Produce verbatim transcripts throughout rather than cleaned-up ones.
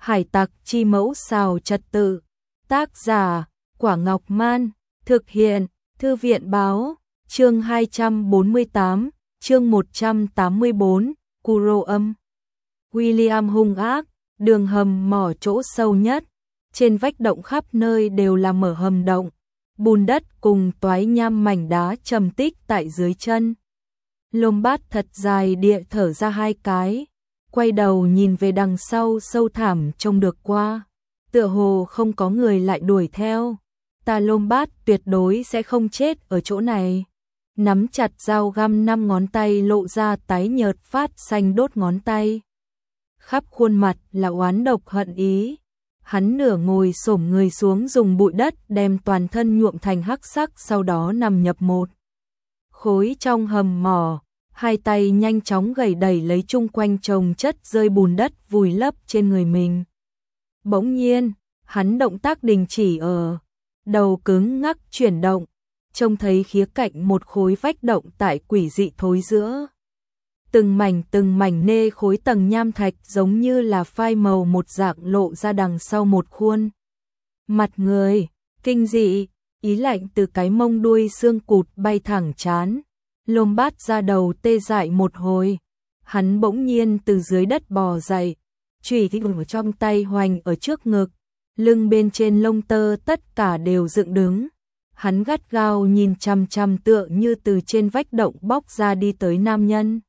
Hải tặc chi mẫu xào trật tự. Tác giả, Quả Ngọc Man. Thực hiện, Thư viện Báo. Chương hai trăm bốn mươi tám, chương một trăm tám mươi bốn, Kuro âm. William hung ác, đường hầm mỏ chỗ sâu nhất. Trên vách động khắp nơi đều là mở hầm động. Bùn đất cùng toái nham mảnh đá trầm tích tại dưới chân. Lombat thật dài địa thở ra hai cái. Quay đầu nhìn về đằng sau sâu thẳm trông được qua. Tựa hồ không có người lại đuổi theo. Ta Lombat tuyệt đối sẽ không chết ở chỗ này. Nắm chặt dao găm năm ngón tay lộ ra tái nhợt phát xanh đốt ngón tay. Khắp khuôn mặt là oán độc hận ý. Hắn nửa ngồi xổm người xuống dùng bụi đất đem toàn thân nhuộm thành hắc sắc, sau đó nằm nhập một khối trong hầm mỏ. Hai tay nhanh chóng gầy đẩy lấy chung quanh chồng chất rơi bùn đất vùi lấp trên người mình. Bỗng nhiên, hắn động tác đình chỉ ở, đầu cứng ngắc chuyển động, trông thấy khía cạnh một khối vách động tại quỷ dị thối giữa. Từng mảnh từng mảnh nê khối tầng nham thạch giống như là phai màu một dạng lộ ra đằng sau một khuôn mặt người, kinh dị, ý lạnh từ cái mông đuôi xương cụt bay thẳng trán. Lombat ra đầu tê dại một hồi, hắn bỗng nhiên từ dưới đất bò dậy, chùy thì ở trong tay hoành ở trước ngực, lưng bên trên lông tơ tất cả đều dựng đứng. Hắn gắt gao nhìn chằm chằm tựa như từ trên vách động bóc ra đi tới nam nhân.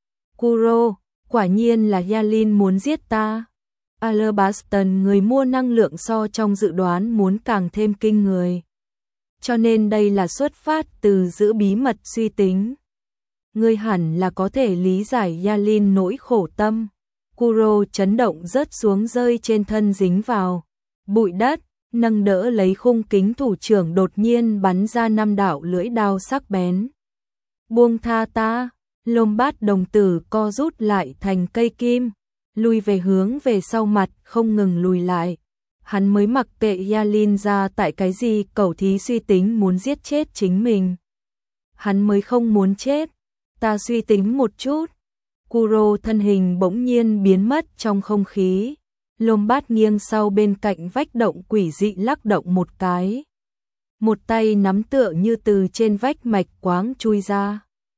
Kuro, quả nhiên là Yalin muốn giết ta. Alabaston người mua năng lượng so trong dự đoán muốn càng thêm kinh người. Cho nên đây là xuất phát từ giữ bí mật suy tính. Ngươi hẳn là có thể lý giải Yalin nỗi khổ tâm. Kuro chấn động rớt xuống rơi trên thân dính vào bụi đất, nâng đỡ lấy khung kính thủ trưởng đột nhiên bắn ra năm đạo lưỡi đao sắc bén. Buông tha ta, Lombat đồng tử co rút lại thành cây kim, lùi về hướng về sau mặt không ngừng lùi lại. Hắn mới mặc kệ Yalin ra tại cái gì cẩu thí suy tính muốn giết chết chính mình. Hắn mới không muốn chết, ta suy tính một chút. Kuro thân hình bỗng nhiên biến mất trong không khí. Lombat nghiêng sau bên cạnh vách động quỷ dị lắc động một cái. Một tay nắm tựa như từ trên vách mạch quáng chui ra.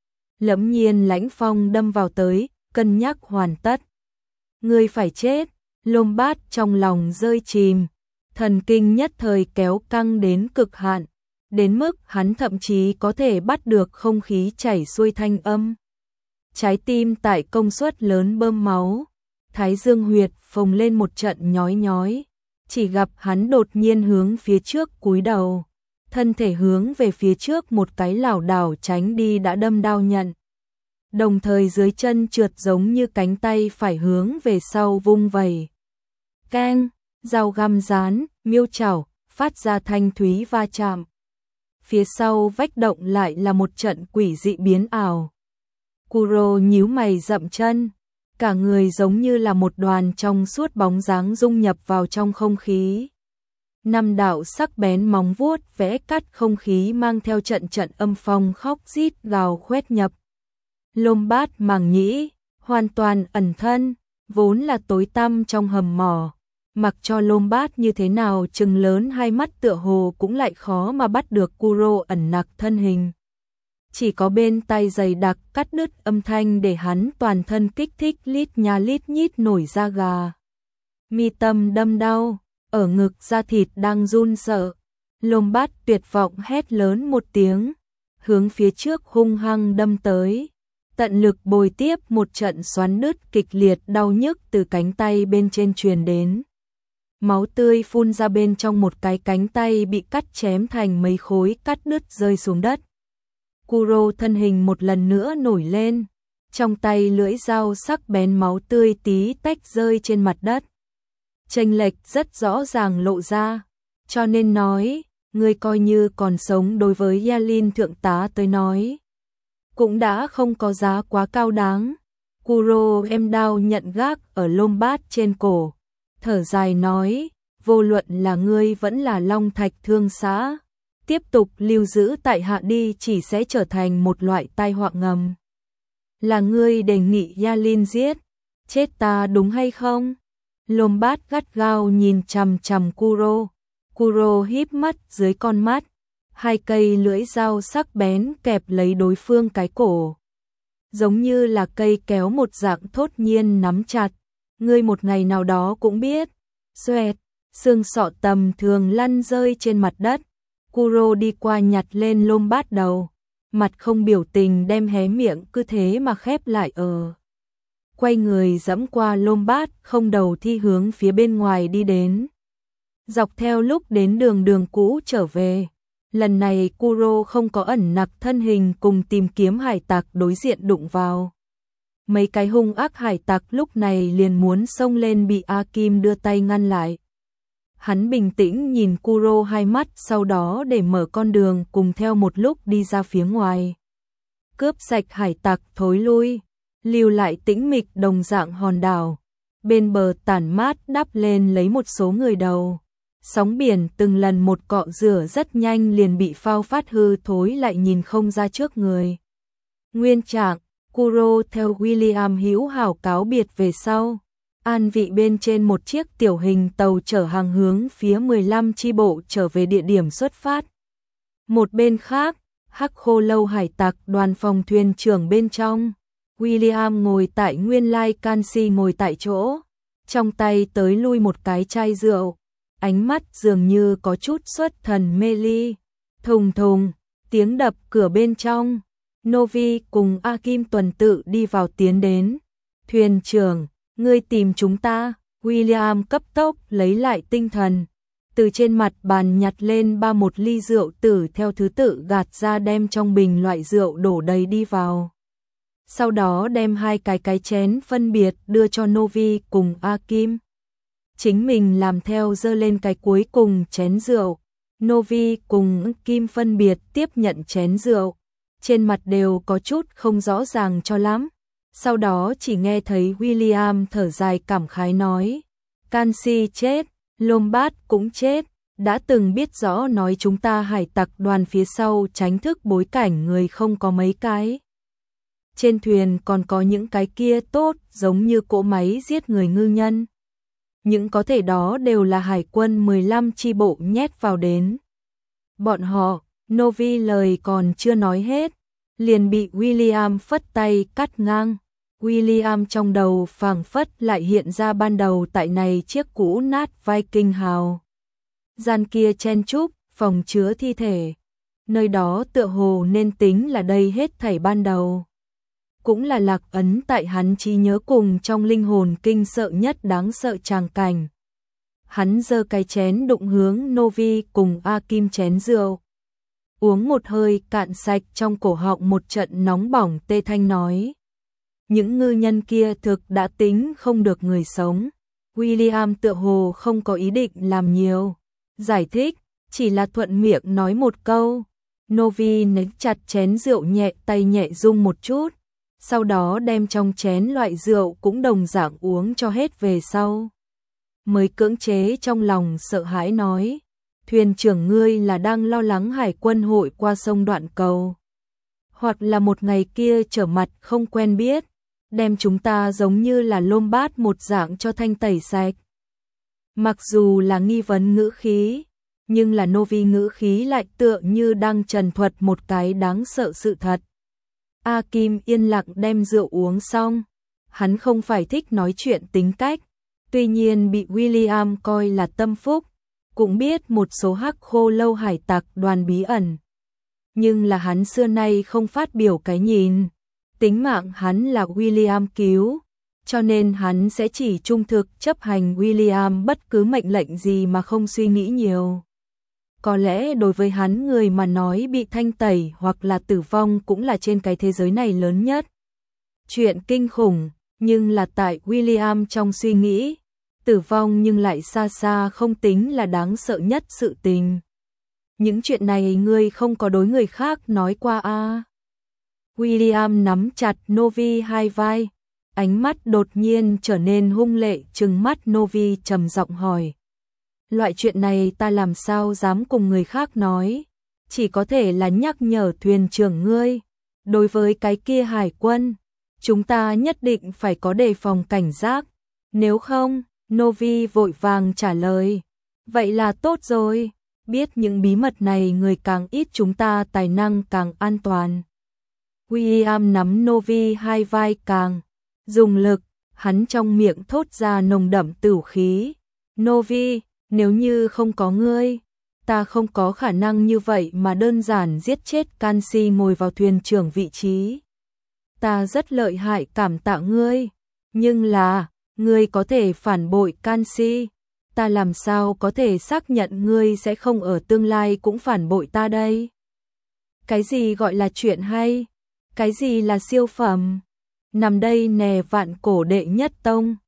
Lẫm nhiên lãnh phong đâm vào tới, cân nhắc hoàn tất. Ngươi phải chết. Lombat trong lòng rơi chìm, thần kinh nhất thời kéo căng đến cực hạn, đến mức hắn thậm chí có thể bắt được không khí chảy xuôi thanh âm. Trái tim tại công suất lớn bơm máu, thái dương huyệt phồng lên một trận nhói nhói, chỉ gặp hắn đột nhiên hướng phía trước cúi đầu, thân thể hướng về phía trước một cái lảo đảo tránh đi đã đâm đau nhận. Đồng thời dưới chân trượt giống như cánh tay phải hướng về sau vung vẩy. Keng, dao găm rán, miêu chảo, phát ra thanh thúy va chạm. Phía sau vách động lại là một trận quỷ dị biến ảo. Kuro nhíu mày dậm chân, cả người giống như là một đoàn trong suốt bóng dáng dung nhập vào trong không khí. Năm đạo sắc bén móng vuốt vẽ cắt không khí mang theo trận trận âm phong khóc rít gào khoét nhập. Lombat màng nhĩ, hoàn toàn ẩn thân, vốn là tối tăm trong hầm mỏ. Mặc cho Lombat như thế nào trừng lớn hai mắt tựa hồ cũng lại khó mà bắt được Kuro ẩn nặc thân hình. Chỉ có bên tay dày đặc cắt đứt âm thanh để hắn toàn thân kích thích lít nha lít nhít nổi da gà. Mi tâm đâm đau, ở ngực da thịt đang run sợ. Lombat tuyệt vọng hét lớn một tiếng, hướng phía trước hung hăng đâm tới. Tận lực bồi tiếp một trận xoắn nứt kịch liệt đau nhức từ cánh tay bên trên truyền đến. Máu tươi phun ra bên trong một cái cánh tay bị cắt chém thành mấy khối cắt đứt rơi xuống đất. Kuro thân hình một lần nữa nổi lên, trong tay lưỡi dao sắc bén máu tươi tí tách rơi trên mặt đất. Chênh lệch rất rõ ràng lộ ra, cho nên nói, người coi như còn sống đối với Yalin thượng tá tới nói. Cũng đã không có giá quá cao đáng. Kuro em đao nhận gác ở Lombat trên cổ. Thở dài nói, vô luận là ngươi vẫn là Long Thạch Thương xã, tiếp tục lưu giữ tại hạ đi chỉ sẽ trở thành một loại tai họa ngầm. Là ngươi đề nghị Yalin giết, chết ta đúng hay không? Lombards gắt gao nhìn chằm chằm Kuro. Kuro híp mắt dưới con mắt, hai cây lưỡi dao sắc bén kẹp lấy đối phương cái cổ, giống như là cây kéo một dạng thốt nhiên nắm chặt. Ngươi một ngày nào đó cũng biết. Xoẹt, xương sọ tầm thường lăn rơi trên mặt đất. Kuro đi qua nhặt lên Lombards đầu, mặt không biểu tình đem hé miệng cứ thế mà khép lại ở. Quay người dẫm qua Lombards, không đầu thi hướng phía bên ngoài đi đến. Dọc theo lúc đến đường đường cũ trở về, lần này Kuro không có ẩn nặc thân hình cùng tìm kiếm hải tặc đối diện đụng vào. Mấy cái hung ác hải tặc lúc này liền muốn xông lên bị A Kim đưa tay ngăn lại. Hắn bình tĩnh nhìn Kuro hai mắt, sau đó để mở con đường cùng theo một lúc đi ra phía ngoài. Cướp sạch hải tặc thối lui, lưu lại tĩnh mịch đồng dạng hòn đảo. Bên bờ tản mát đắp lên lấy một số người đầu. Sóng biển từng lần một cọ rửa rất nhanh liền bị phao phát hư thối lại nhìn không ra trước người. Nguyên trạng, Kuro theo William hữu hảo cáo biệt về sau. An vị bên trên một chiếc tiểu hình tàu chở hàng hướng phía mười lăm chi bộ trở về địa điểm xuất phát. Một bên khác, Hắc Khô Lâu hải tặc đoàn phòng thuyền trưởng bên trong. William ngồi tại nguyên lai canxi ngồi tại chỗ, trong tay tới lui một cái chai rượu, ánh mắt dường như có chút xuất thần mê ly. Thùng thùng, tiếng đập cửa bên trong, Novi cùng A Kim tuần tự đi vào tiến đến. Thuyền trưởng, ngươi tìm chúng ta. William cấp tốc lấy lại tinh thần, từ trên mặt bàn nhặt lên ba một ly rượu tử theo thứ tự gạt ra đem trong bình loại rượu đổ đầy đi vào. Sau đó đem hai cái cái chén phân biệt đưa cho Novi cùng A Kim. Chính mình làm theo dơ lên cái cuối cùng chén rượu. Novi cùng Kim phân biệt tiếp nhận chén rượu. Trên mặt đều có chút không rõ ràng cho lắm. Sau đó chỉ nghe thấy William thở dài cảm khái nói. Canxi chết, Lombards cũng chết. Đã từng biết rõ nói chúng ta hải tặc đoàn phía sau tránh thức bối cảnh người không có mấy cái. Trên thuyền còn có những cái kia tốt giống như cỗ máy giết người ngư nhân. Những có thể đó đều là hải quân mười lăm chi bộ nhét vào đến. Bọn họ, Novi lời còn chưa nói hết, liền bị William phất tay cắt ngang. William trong đầu phảng phất lại hiện ra ban đầu tại này chiếc cũ nát Viking hào. Gian kia chen chúc, phòng chứa thi thể. Nơi đó tựa hồ nên tính là đây hết thảy ban đầu. Cũng là lạc ấn tại hắn trí nhớ cùng trong linh hồn kinh sợ nhất đáng sợ tràng cảnh. Hắn giơ cái chén đụng hướng Novi cùng A Kim chén rượu. Uống một hơi cạn sạch, trong cổ họng một trận nóng bỏng tê thanh nói. Những ngư nhân kia thực đã tính không được người sống. William tựa hồ không có ý định làm nhiều giải thích, chỉ là thuận miệng nói một câu. Novi nếch chặt chén rượu nhẹ tay nhẹ rung một chút. Sau đó đem trong chén loại rượu cũng đồng dạng uống cho hết về sau. Mới cưỡng chế trong lòng sợ hãi nói. Thuyền trưởng ngươi là đang lo lắng hải quân hội qua sông Đoạn Cầu. Hoặc là một ngày kia trở mặt không quen biết. Đem chúng ta giống như là Lombards một dạng cho thanh tẩy sạch. Mặc dù là nghi vấn ngữ khí, nhưng là Novi ngữ khí lại tựa như đang trần thuật một cái đáng sợ sự thật. A Kim yên lặng đem rượu uống xong. Hắn không phải thích nói chuyện tính cách, tuy nhiên bị William coi là tâm phúc, cũng biết một số Hắc Khô Lâu hải tặc đoàn bí ẩn. Nhưng là hắn xưa nay không phát biểu cái nhìn. Tính mạng hắn là William cứu, cho nên hắn sẽ chỉ trung thực chấp hành William bất cứ mệnh lệnh gì mà không suy nghĩ nhiều. Có lẽ đối với hắn người mà nói bị thanh tẩy hoặc là tử vong cũng là trên cái thế giới này lớn nhất. Chuyện kinh khủng, nhưng là tại William trong suy nghĩ, tử vong nhưng lại xa xa không tính là đáng sợ nhất sự tình. Những chuyện này ngươi không có đối người khác nói qua a à. William nắm chặt Novi hai vai, ánh mắt đột nhiên trở nên hung lệ, trừng mắt Novi trầm giọng hỏi. Loại chuyện này ta làm sao dám cùng người khác nói, chỉ có thể là nhắc nhở thuyền trưởng ngươi. Đối với cái kia hải quân, chúng ta nhất định phải có đề phòng cảnh giác, nếu không, Novi vội vàng trả lời. Vậy là tốt rồi, biết những bí mật này người càng ít chúng ta tài năng càng an toàn. William nắm Novi hai vai càng dùng lực, hắn trong miệng thốt ra nồng đậm tửu khí. Novi, nếu như không có ngươi, ta không có khả năng như vậy mà đơn giản giết chết Canxi ngồi vào thuyền trưởng vị trí. Ta rất lợi hại cảm tạ ngươi, nhưng là, ngươi có thể phản bội Canxi, ta làm sao có thể xác nhận ngươi sẽ không ở tương lai cũng phản bội ta đây? Cái gì gọi là chuyện hay? Cái gì là siêu phẩm? Nằm đây nè vạn cổ đệ nhất tông.